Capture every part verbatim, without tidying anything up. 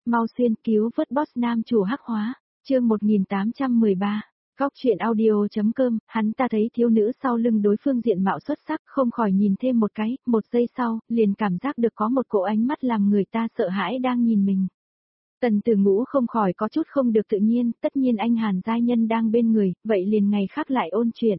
mau xuyên cứu vớt boss nam chủ hắc hóa, chương một nghìn tám trăm mười ba. Góc chuyện audio.com, hắn ta thấy thiếu nữ sau lưng đối phương diện mạo xuất sắc không khỏi nhìn thêm một cái, một giây sau, liền cảm giác được có một cỗ ánh mắt làm người ta sợ hãi đang nhìn mình. Tần Tử Ngũ không khỏi có chút không được tự nhiên, tất nhiên anh Hàn giai nhân đang bên người, vậy liền ngày khác lại ôn chuyện.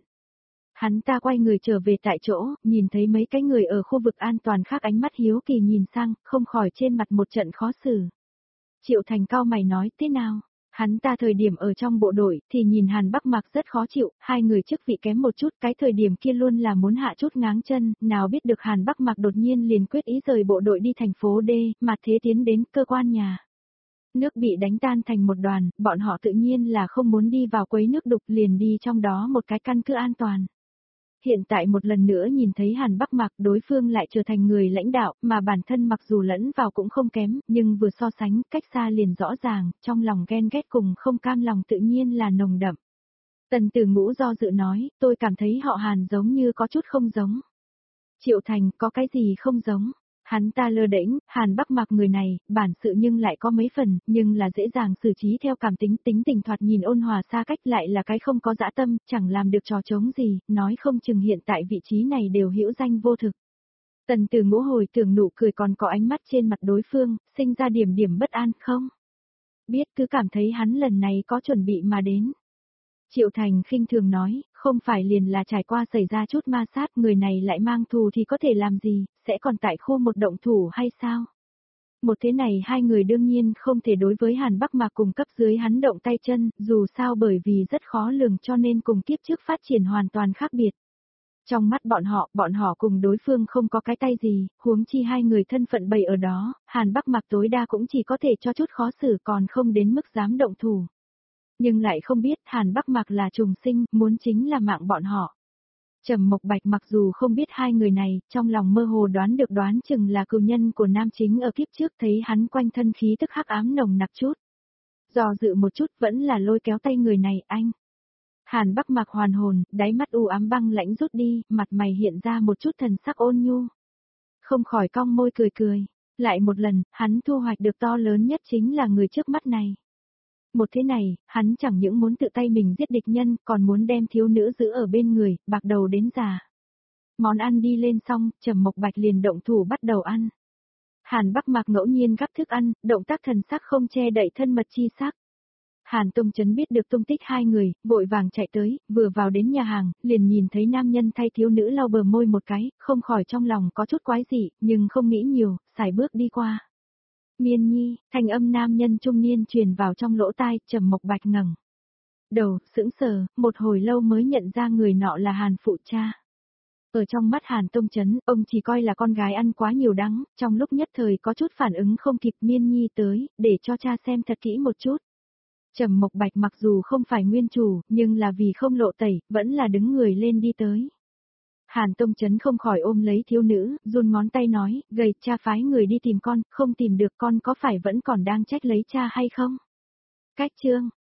Hắn ta quay người trở về tại chỗ, nhìn thấy mấy cái người ở khu vực an toàn khác ánh mắt hiếu kỳ nhìn sang, không khỏi trên mặt một trận khó xử. Triệu Thành cau mày nói thế nào? Hắn ta thời điểm ở trong bộ đội thì nhìn Hàn Bắc Mạc rất khó chịu, hai người chức vị kém một chút, cái thời điểm kia luôn là muốn hạ chút ngáng chân, nào biết được Hàn Bắc Mạc đột nhiên liền quyết ý rời bộ đội đi thành phố D, mà thế tiến đến cơ quan nhà. Nước bị đánh tan thành một đoàn, bọn họ tự nhiên là không muốn đi vào quấy nước đục liền đi trong đó một cái căn cứ an toàn. Hiện tại một lần nữa nhìn thấy Hàn Bắc Mạc đối phương lại trở thành người lãnh đạo mà bản thân mặc dù lẫn vào cũng không kém, nhưng vừa so sánh cách xa liền rõ ràng, trong lòng ghen ghét cùng không cam lòng tự nhiên là nồng đậm. Tần Tử Ngũ do dự nói, tôi cảm thấy họ Hàn giống như có chút không giống. Triệu Thành có cái gì không giống? Hắn ta lơ đễnh, Hàn Bắc Mạc người này, bản sự nhưng lại có mấy phần, nhưng là dễ dàng xử trí theo cảm tính, tính tình thoạt nhìn ôn hòa xa cách lại là cái không có dã tâm, chẳng làm được trò trống gì, nói không chừng hiện tại vị trí này đều hữu danh vô thực. Tần Tử Ngũ hồi tưởng nụ cười còn có ánh mắt trên mặt đối phương, sinh ra điểm điểm bất an không? Biết cứ cảm thấy hắn lần này có chuẩn bị mà đến. Triệu Thành khinh thường nói, không phải liền là trải qua xảy ra chút ma sát, người này lại mang thù thì có thể làm gì, sẽ còn tại khu một động thủ hay sao? Một thế này hai người đương nhiên không thể đối với Hàn Bắc Mạc cùng cấp dưới hắn động tay chân, dù sao bởi vì rất khó lường cho nên cùng kiếp trước phát triển hoàn toàn khác biệt. Trong mắt bọn họ, bọn họ cùng đối phương không có cái tay gì, huống chi hai người thân phận bày ở đó, Hàn Bắc Mạc tối đa cũng chỉ có thể cho chút khó xử còn không đến mức dám động thủ. Nhưng lại không biết Hàn Bắc Mạc là trùng sinh, muốn chính là mạng bọn họ. Trầm Mộc Bạch mặc dù không biết hai người này, trong lòng mơ hồ đoán được đoán chừng là cừu nhân của nam chính ở kiếp trước thấy hắn quanh thân khí tức hắc ám nồng nặc chút. Do dự một chút vẫn là lôi kéo tay người này anh. Hàn Bắc Mạc hoàn hồn, đáy mắt u ám băng lãnh rút đi, mặt mày hiện ra một chút thần sắc ôn nhu. Không khỏi cong môi cười cười, lại một lần, hắn thu hoạch được to lớn nhất chính là người trước mắt này. Một thế này, hắn chẳng những muốn tự tay mình giết địch nhân, còn muốn đem thiếu nữ giữ ở bên người, bạc đầu đến già. Món ăn đi lên xong, Trầm Mộc Bạch liền động thủ bắt đầu ăn. Hàn Bắc Mạc ngẫu nhiên gắp thức ăn, động tác thần sắc không che đậy thân mật chi sắc. Hàn Tông Chấn biết được tung tích hai người, vội vàng chạy tới, vừa vào đến nhà hàng, liền nhìn thấy nam nhân thay thiếu nữ lau bờ môi một cái, không khỏi trong lòng có chút quái dị, nhưng không nghĩ nhiều, xài bước đi qua. Miên Nhi, thanh âm nam nhân trung niên truyền vào trong lỗ tai, Trầm Mộc Bạch ngẩng đầu, sững sờ, một hồi lâu mới nhận ra người nọ là Hàn phụ cha. Ở trong mắt Hàn Tông Chấn, ông chỉ coi là con gái ăn quá nhiều đắng, trong lúc nhất thời có chút phản ứng không kịp. Miên Nhi tới, để cho cha xem thật kỹ một chút. Trầm Mộc Bạch mặc dù không phải nguyên chủ, nhưng là vì không lộ tẩy, vẫn là đứng người lên đi tới. Hàn Tông Chấn không khỏi ôm lấy thiếu nữ, run ngón tay nói, gầy, cha phái người đi tìm con, không tìm được con có phải vẫn còn đang trách lấy cha hay không? Cách chương,